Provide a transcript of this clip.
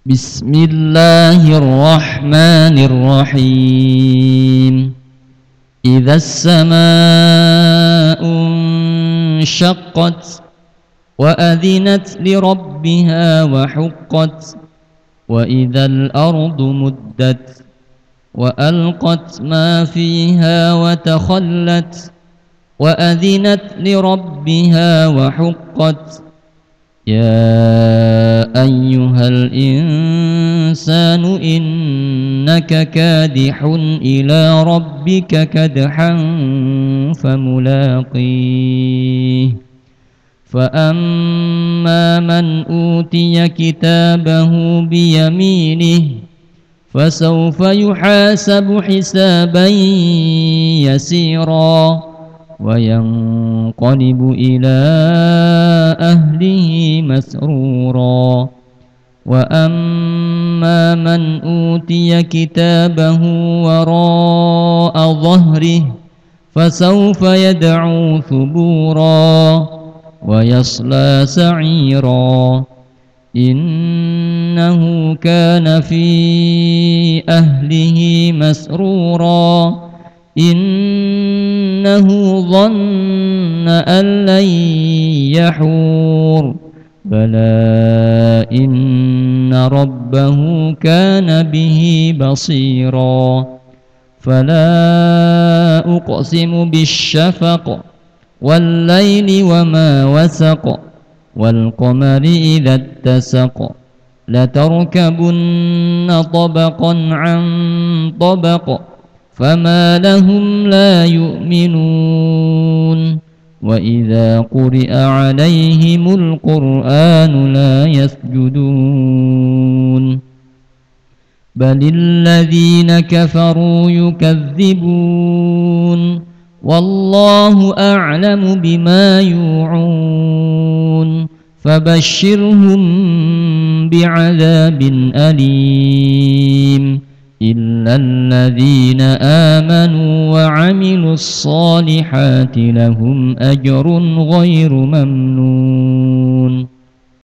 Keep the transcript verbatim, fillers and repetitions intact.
بسم الله الرحمن الرحيم إذا السماء انشقت وأذنت لربها وحقت وإذا الأرض مدت وألقت ما فيها وتخلت وأذنت لربها وحقت يا أيها الإنسان إنك كادح إلى ربك كدحا فملاقيه فأما من أوتي كتابه بيمينه فسوف يحاسب حسابا يسيرا وينقلب إلى أهله مسرورا وأما من أوتي كتابه وراء ظهره فسوف يدعو ثبورا ويصلى سعيرا إنه كان في أهله مسرورا إنه ظن أن لن يحور بلى إن ربه كان به بصيرا فلا أقسم بالشفق والليل وما وسق والقمر إذا اتسق لتركبن طبقا عن طبق فما لهم لا يؤمنون وإذا قرئ عليهم القرآن لا يسجدون بل الذين كفروا يكذبون والله أعلم بما يوعون فبشرهم بعذاب أليم إلا الذين آمنوا وعملوا الصالحات لهم أجر غير ممنون